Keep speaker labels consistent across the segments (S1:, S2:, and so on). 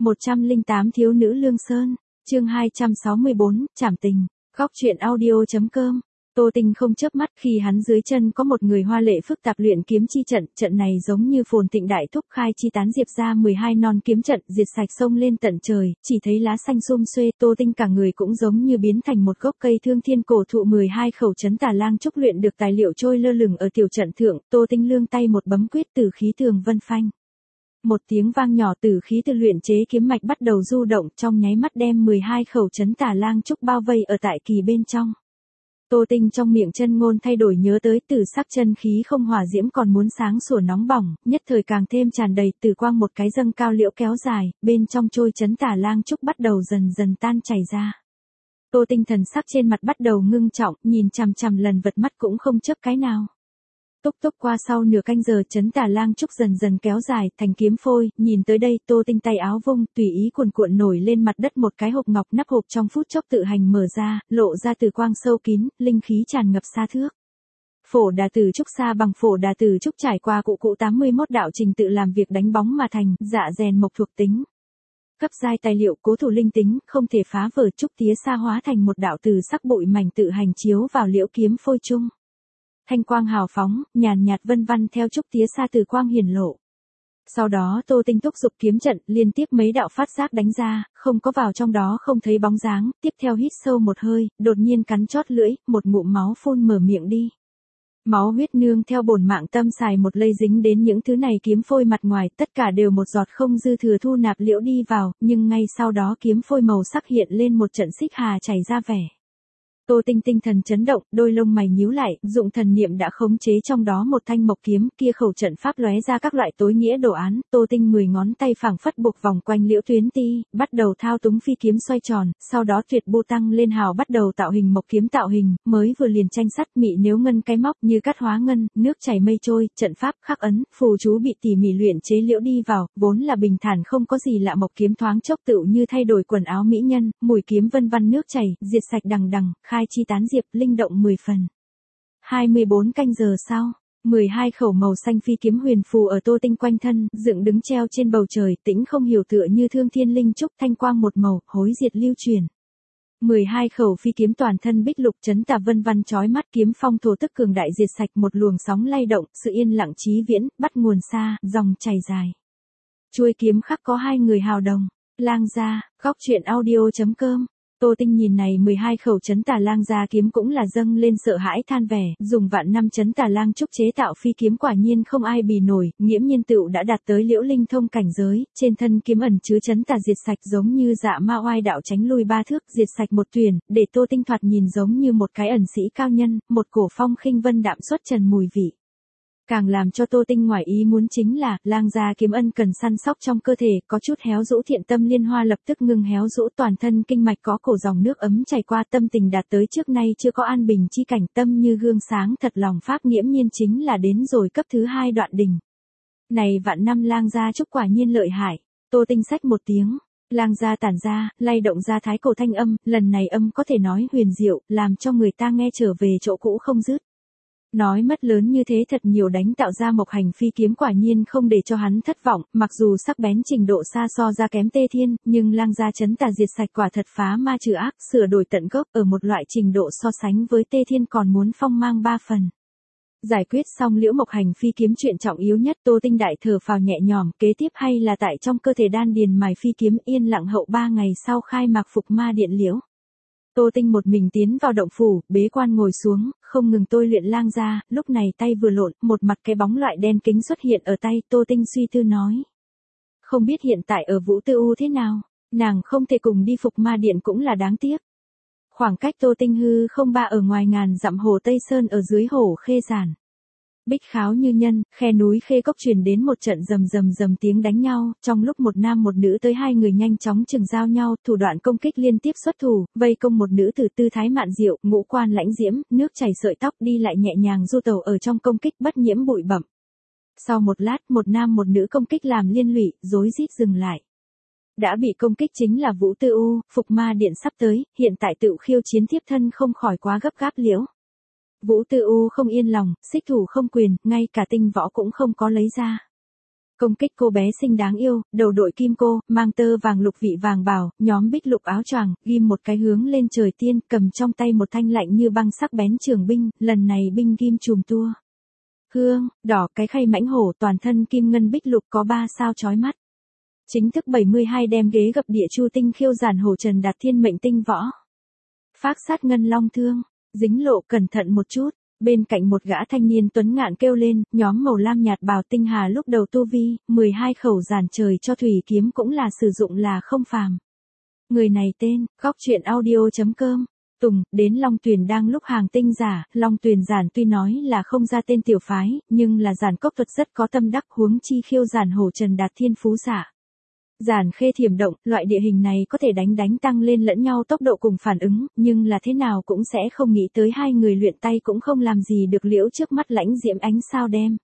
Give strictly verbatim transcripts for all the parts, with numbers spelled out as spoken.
S1: một trăm lẻ tám Thiếu nữ Lương Sơn, chương hai trăm sáu mươi bốn, Trảm tình, góc truyện audio.com. Tô Tinh không chớp mắt khi hắn dưới chân có một người hoa lệ phức tạp luyện kiếm chi trận, trận này giống như phồn thịnh đại thúc khai chi tán diệp ra mười hai non kiếm trận, diệt sạch sông lên tận trời, chỉ thấy lá xanh sum xuê, Tô Tinh cả người cũng giống như biến thành một gốc cây thương thiên cổ thụ. Mười hai khẩu trấn tà lang trúc luyện được tài liệu trôi lơ lửng ở tiểu trận thượng, Tô Tinh lương tay một bấm quyết, tử khí tường vân phanh. Một tiếng vang nhỏ, tử khí từ luyện chế kiếm mạch bắt đầu du động, trong nháy mắt đem mười hai khẩu trấn tà lang trúc bao vây ở tại kỳ bên trong. Tô Tinh trong miệng chân ngôn thay đổi, nhớ tới tử sắc chân khí không hỏa diễm còn muốn sáng sủa nóng bỏng, nhất thời càng thêm tràn đầy tử quang, một cái dâng cao liễu kéo dài, bên trong trôi trấn tà lang trúc bắt đầu dần dần tan chảy ra. Tô Tinh thần sắc trên mặt bắt đầu ngưng trọng, nhìn chằm chằm lần vật mắt cũng không chớp cái nào. Túc túc qua sau nửa canh giờ, trấn tà lang trúc dần dần kéo dài thành kiếm phôi, nhìn tới đây Tô Tinh tay áo vung, tùy ý cuồn cuộn nổi lên mặt đất một cái hộp ngọc, nắp hộp trong phút chốc tự hành mở ra, lộ ra từ quang sâu kín, linh khí tràn ngập xa thước. Phổ đà tử trúc sa bằng phổ đà tử trúc trải qua cụ cụ tám mươi mốt đạo trình tự làm việc đánh bóng mà thành, dạ rèn mộc thuộc tính. Cấp giai tài liệu cố thủ linh tính, không thể phá vỡ, trúc tía sa hóa thành một đạo từ sắc bụi mảnh tự hành chiếu vào liễu kiếm phôi chung. Thanh quang hào phóng, nhàn nhạt vân vân theo trúc tía sa từ quang hiển lộ. Sau đó Tô Tinh thúc giục kiếm trận, liên tiếp mấy đạo phát giác đánh ra, không có vào trong đó không thấy bóng dáng, tiếp theo hít sâu một hơi, đột nhiên cắn chót lưỡi, một ngụm máu phun mở miệng đi. Máu huyết nương theo bổn mạng tâm xài một lây dính đến những thứ này kiếm phôi mặt ngoài, tất cả đều một giọt không dư thừa thu nạp liễu đi vào, nhưng ngay sau đó kiếm phôi màu sắc hiện lên một trận xích hà chảy ra vẻ. Tô Tinh tinh thần chấn động, đôi lông mày nhíu lại, dụng thần niệm đã khống chế trong đó một thanh mộc kiếm, kia khẩu trận pháp lóe ra các loại tối nghĩa đồ án, Tô Tinh mười ngón tay phảng phất buộc vòng quanh liễu tuyến ti, bắt đầu thao túng phi kiếm xoay tròn, sau đó tuyệt bu tăng lên hào bắt đầu tạo hình mộc kiếm tạo hình, mới vừa liền tranh sắt mị nếu ngân cái móc như cắt hóa ngân, nước chảy mây trôi, trận pháp khắc ấn, phù chú bị tỉ mỉ luyện chế liễu đi vào, vốn là bình thản không có gì lạ mộc kiếm thoáng chốc tựu như thay đổi quần áo mỹ nhân, mùi kiếm vân vân nước chảy, diệt sạch đằng đằng, khai chi tán diệp, linh động mười phần. hai mươi bốn canh giờ sau, mười hai khẩu màu xanh phi kiếm huyền phù ở Tô Tinh quanh thân, dựng đứng treo trên bầu trời, tĩnh không hiểu tựa như thương thiên linh trúc, thanh quang một màu, hối diệt lưu truyền. mười hai khẩu phi kiếm toàn thân bích lục chấn tà vân vân chói mắt, kiếm phong thổ tức cường đại diệt sạch, một luồng sóng lay động, sự yên lặng chí viễn, bắt nguồn xa, dòng chảy dài. Chuôi kiếm khắc có hai người hào đồng, lang gia, góc truyện audio.com. Tô Tinh nhìn này mười hai khẩu trấn tà lang gia kiếm cũng là dâng lên sợ hãi than vẻ, dùng vạn năm trấn tà lang trúc chế tạo phi kiếm quả nhiên không ai bì nổi, nghiễm nhiên tựu đã đạt tới liễu linh thông cảnh giới, trên thân kiếm ẩn chứa trấn tà diệt sạch giống như dạ ma oai đạo tránh lui ba thước, diệt sạch một tuyển, để Tô Tinh thoạt nhìn giống như một cái ẩn sĩ cao nhân, một cổ phong khinh vân đạm xuất trần mùi vị. Càng làm cho Tô Tinh ngoài ý muốn chính là, lang gia kiếm ân cần săn sóc trong cơ thể, có chút héo rũ, thiện tâm liên hoa lập tức ngưng héo rũ, toàn thân kinh mạch có cổ dòng nước ấm chảy qua, tâm tình đạt tới trước nay chưa có an bình chi cảnh, tâm như gương sáng, thật lòng pháp nghiễm nhiên chính là đến rồi cấp thứ hai đoạn đỉnh. Này vạn năm lang gia trúc quả nhiên lợi hại. Tô Tinh xách một tiếng, lang gia tản ra, lay động ra thái cổ thanh âm, lần này âm có thể nói huyền diệu, làm cho người ta nghe trở về chỗ cũ không dứt. Nói mất lớn như thế thật nhiều đánh tạo ra mộc hành phi kiếm quả nhiên không để cho hắn thất vọng, mặc dù sắc bén trình độ xa so ra kém Tê Thiên, nhưng lang gia trấn tà diệt sạch quả thật phá ma trừ ác, sửa đổi tận gốc, ở một loại trình độ so sánh với Tê Thiên còn muốn phong mang ba phần. Giải quyết xong liễu mộc hành phi kiếm chuyện trọng yếu nhất, Tô Tinh đại thở phào nhẹ nhõm, kế tiếp hay là tại trong cơ thể đan điền mài phi kiếm, yên lặng hậu ba ngày sau khai mạc phục ma điện liễu. Tô Tinh một mình tiến vào động phủ, bế quan ngồi xuống, không ngừng tôi luyện lang gia, lúc này tay vừa lộn, một mặt cái bóng loại đen kính xuất hiện ở tay, Tô Tinh suy tư nói. Không biết hiện tại ở Vũ Tư U thế nào, nàng không thể cùng đi phục ma điện cũng là đáng tiếc. Khoảng cách Tô Tinh hư không ba ở ngoài ngàn dặm hồ Tây Sơn ở dưới hồ Khê Giản. Bích kháo như nhân, khe núi Khê Cốc truyền đến một trận rầm rầm rầm tiếng đánh nhau, trong lúc một nam một nữ tới hai người nhanh chóng chừng giao nhau, thủ đoạn công kích liên tiếp xuất thủ, vây công một nữ tử tư thái mạn diệu, ngũ quan lãnh diễm, nước chảy sợi tóc, đi lại nhẹ nhàng du tẩu ở trong công kích bất nhiễm bụi bặm. Sau một lát, một nam một nữ công kích làm liên lụy, rối rít dừng lại. Đã bị công kích chính là Vũ Tư U, phục ma điện sắp tới, hiện tại tự khiêu chiến tiếp thân không khỏi quá gấp gáp liễu. Vũ Tư U không yên lòng, xích thủ không quyền, ngay cả tinh võ cũng không có lấy ra. Công kích cô bé xinh đáng yêu, đầu đội kim cô, mang tơ vàng lục vị vàng bào, nhóm bích lục áo choàng, ghim một cái hướng lên trời tiên, cầm trong tay một thanh lạnh như băng sắc bén trường binh, lần này binh ghim chùm tua. Hương, đỏ, cái khay mãnh hổ, toàn thân kim ngân bích lục có ba sao chói mắt. Chính thức bảy mươi hai đem ghế gập địa chu tinh khiêu giản hổ Trần Đạt Thiên mệnh tinh võ. Phác sát ngân long thương, dính lộ cẩn thận một chút. Bên cạnh một gã thanh niên tuấn ngạn kêu lên, nhóm màu lam nhạt bào tinh hà lúc đầu tu vi, mười hai khẩu giản trời cho thủy kiếm cũng là sử dụng là không phàm. Người này tên, góc truyện audio.com, Tùng, đến Long Tuyền đang lúc hàng tinh giả, Long Tuyền giản tuy nói là không ra tên tiểu phái, nhưng là giản cốc thuật rất có tâm đắc huống chi khiêu giản hổ Trần Đạt Thiên phú giả. Giản khê thiểm động, loại địa hình này có thể đánh đánh tăng lên lẫn nhau tốc độ cùng phản ứng, nhưng là thế nào cũng sẽ không nghĩ tới hai người luyện tay cũng không làm gì được liễu trước mắt lãnh diễm ánh sao đem.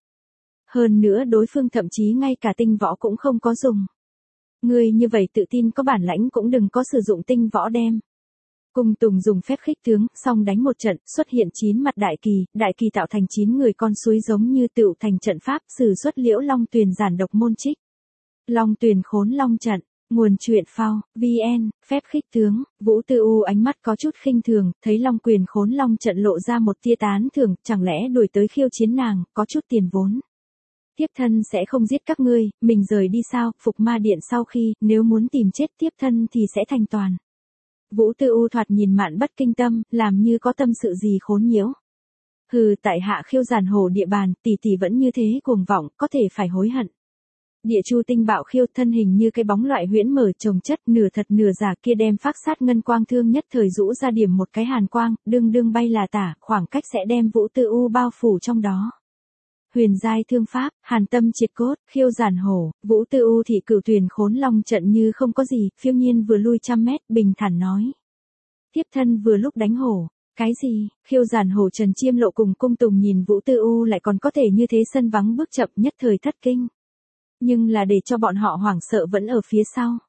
S1: Hơn nữa đối phương thậm chí ngay cả tinh võ cũng không có dùng. Người như vậy tự tin có bản lãnh cũng đừng có sử dụng tinh võ đem. Cung Tùng dùng phép khích tướng, xong đánh một trận, xuất hiện chín mặt đại kỳ, đại kỳ tạo thành chín người con suối giống như tựu thành trận pháp, sử xuất liễu Long Tuyền giản độc môn trích. Long Tuyền khốn long trận, nguồn truyện phao, vn, phép khích tướng, Vũ Tư U ánh mắt có chút khinh thường, thấy Long Quyền khốn long trận lộ ra một tia tán thưởng, chẳng lẽ đuổi tới khiêu chiến nàng, có chút tiền vốn. Tiếp thân sẽ không giết các ngươi, mình rời đi sao, phục ma điện sau khi, nếu muốn tìm chết tiếp thân thì sẽ thành toàn. Vũ Tư U thoạt nhìn mạn bất kinh tâm, làm như có tâm sự gì khốn nhiễu. Hừ, tại hạ khiêu giản hổ địa bàn, tỷ tỷ vẫn như thế cuồng vọng, có thể phải hối hận. Địa chu tinh bạo khiêu thân hình như cái bóng loại huyễn mở trồng chất nửa thật nửa giả kia đem phác sát ngân quang thương nhất thời rũ ra điểm một cái hàn quang, đương đương bay là tả, khoảng cách sẽ đem Vũ Tư U bao phủ trong đó. Huyền giai thương pháp, hàn tâm triệt cốt, khiêu giản hổ, Vũ Tư U thị cửu thuyền khốn long trận như không có gì, phiêu nhiên vừa lui trăm mét, bình thản nói. Tiếp thân vừa lúc đánh hổ. Cái gì, khiêu giản hổ Trần Chiêm Lộ cùng Cung Tùng nhìn Vũ Tư U lại còn có thể như thế sân vắng bước chậm nhất thời thất kinh. Nhưng là để cho bọn họ hoảng sợ vẫn ở phía sau.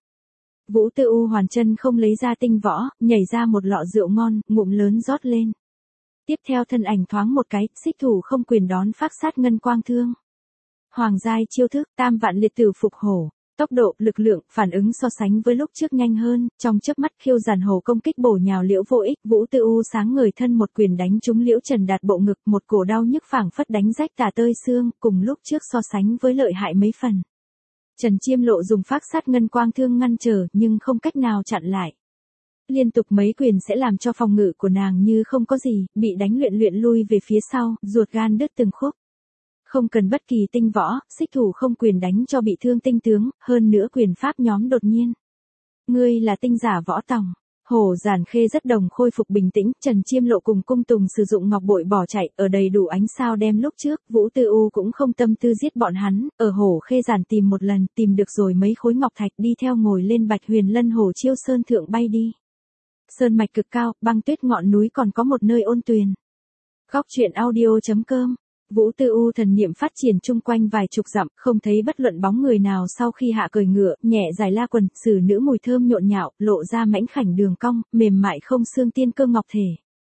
S1: Vũ Tư U hoàn chân không lấy ra tinh võ, nhảy ra một lọ rượu ngon, ngụm lớn rót lên. Tiếp theo thân ảnh thoáng một cái, xích thủ không quyền đón phác sát ngân quang thương. Hoàng giai chiêu thức, tam vạn liệt tử phục hổ, tốc độ, lực lượng, phản ứng so sánh với lúc trước nhanh hơn, trong chớp mắt khiêu giản hổ công kích bổ nhào liễu vô ích, Vũ Tư U sáng ngời thân một quyền đánh trúng liễu Trần Đạt bộ ngực, một cổ đau nhức phảng phất đánh rách tả tơi xương, cùng lúc trước so sánh với lợi hại mấy phần. Trần Chiêm Lộ dùng phác sát ngân quang thương ngăn trở, nhưng không cách nào chặn lại. Liên tục mấy quyền sẽ làm cho phòng ngự của nàng như không có gì, bị đánh luyện luyện lui về phía sau, ruột gan đứt từng khúc. Không cần bất kỳ tinh võ, xích thủ không quyền đánh cho bị thương tinh tướng, hơn nữa quyền pháp nhóm đột nhiên. Ngươi là tinh giả võ tòng. Hổ giản khê rất đồng khôi phục bình tĩnh, Trần Chiêm Lộ cùng Cung Tùng sử dụng ngọc bội bỏ chạy, ở đầy đủ ánh sao đem lúc trước, Vũ Tư U cũng không tâm tư giết bọn hắn, ở hổ khê giản tìm một lần, tìm được rồi mấy khối ngọc thạch đi theo ngồi lên Bạch Huyền Lân hổ chiêu sơn thượng bay đi. Sơn mạch cực cao, băng tuyết ngọn núi còn có một nơi ôn tuyền. Góc truyện audio.com, Vũ Tư U thần niệm phát triển chung quanh vài chục dặm, không thấy bất luận bóng người nào sau khi hạ cởi ngựa, nhẹ dài la quần, xử nữ mùi thơm nhộn nhạo, lộ ra mảnh khảnh đường cong, mềm mại không xương tiên cơ ngọc thể.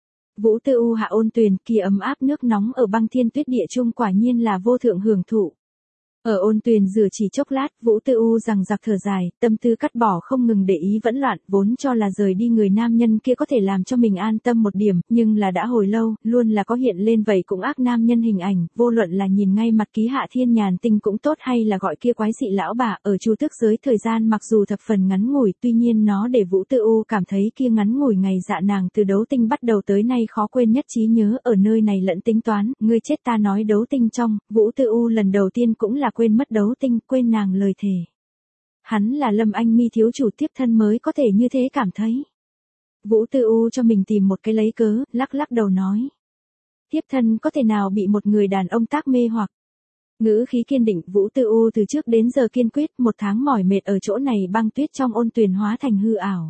S1: Vũ Tư U hạ ôn tuyền, kia ấm áp nước nóng ở băng thiên tuyết địa trung quả nhiên là vô thượng hưởng thụ. Ở ôn tuyền rửa chỉ chốc lát, Vũ Tư U rằng giặc thở dài, tâm tư cắt bỏ không ngừng để ý vẫn loạn, vốn cho là rời đi người nam nhân kia có thể làm cho mình an tâm một điểm, nhưng là đã hồi lâu, luôn là có hiện lên vậy cũng ác nam nhân hình ảnh, vô luận là nhìn ngay mặt ký hạ thiên nhàn tinh cũng tốt hay là gọi kia quái dị lão bà, ở chu tước giới thời gian mặc dù thập phần ngắn ngủi, tuy nhiên nó để Vũ Tư U cảm thấy kia ngắn ngủi ngày dạ nàng từ đấu tinh bắt đầu tới nay khó quên nhất trí nhớ, ở nơi này lẫn tính toán, ngươi chết ta nói đấu tinh trong, Vũ Tư U lần đầu tiên cũng là quên mất đấu tinh, quên nàng lời thề. Hắn là Lâm Anh Mi thiếu chủ tiếp thân mới có thể như thế cảm thấy. Vũ Tư U cho mình tìm một cái lấy cớ, lắc lắc đầu nói. Tiếp thân có thể nào bị một người đàn ông tác mê hoặc. Ngữ khí kiên định, Vũ Tư U từ trước đến giờ kiên quyết, một tháng mỏi mệt ở chỗ này băng tuyết trong ôn tuyền hóa thành hư ảo.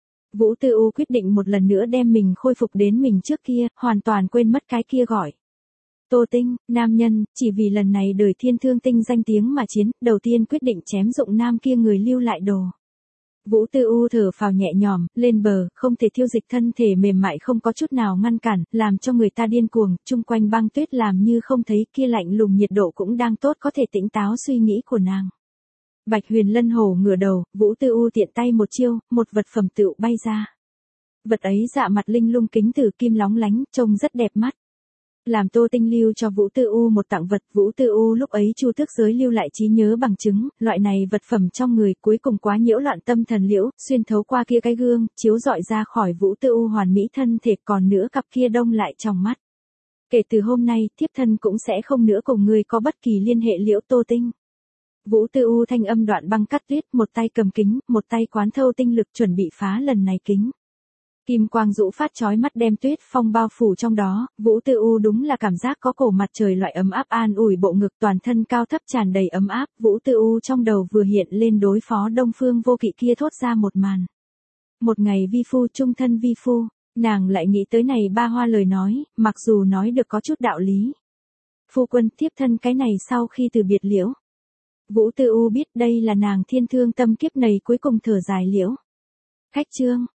S1: Vũ Tư U quyết định một lần nữa đem mình khôi phục đến mình trước kia, hoàn toàn quên mất cái kia gọi. Tô Tinh, nam nhân, chỉ vì lần này đời thiên thương tinh danh tiếng mà chiến, đầu tiên quyết định chém dụng nam kia người lưu lại đồ. Vũ Tư U thở phào nhẹ nhõm, lên bờ, không thể thiêu dịch thân thể mềm mại không có chút nào ngăn cản, làm cho người ta điên cuồng, chung quanh băng tuyết làm như không thấy, kia lạnh lùng nhiệt độ cũng đang tốt có thể tĩnh táo suy nghĩ của nàng. Bạch Huyền Lân hổ ngửa đầu, Vũ Tư U tiện tay một chiêu, một vật phẩm tựu bay ra. Vật ấy dạ mặt linh lung kính tử kim lóng lánh, trông rất đẹp mắt. Làm Tô Tinh lưu cho Vũ Tư U một tặng vật, Vũ Tư U lúc ấy chu tước giới lưu lại trí nhớ bằng chứng, loại này vật phẩm trong người cuối cùng quá nhiễu loạn tâm thần liễu, xuyên thấu qua kia cái gương, chiếu rọi ra khỏi Vũ Tư U hoàn mỹ thân thể, còn nữa cặp kia đông lại trong mắt. Kể từ hôm nay, thiếp thân cũng sẽ không nữa cùng người có bất kỳ liên hệ liễu Tô Tinh. Vũ Tư U thanh âm đoạn băng cắt tuyết, một tay cầm kính, một tay quán thâu tinh lực chuẩn bị phá lần này kính. Kim quang rũ phát chói mắt đem tuyết phong bao phủ trong đó, Vũ Tư U đúng là cảm giác có cổ mặt trời loại ấm áp an ủi bộ ngực, toàn thân cao thấp tràn đầy ấm áp, Vũ Tư U trong đầu vừa hiện lên đối phó Đông Phương Vô Kỵ kia thốt ra một màn. Một ngày vi phu chung thân vi phu, nàng lại nghĩ tới này ba hoa lời nói, mặc dù nói được có chút đạo lý. Phu quân tiếp thân cái này sau khi từ biệt liễu. Vũ Tư U biết đây là nàng thiên thương tâm kiếp này cuối cùng thở dài liễu. Khách trương.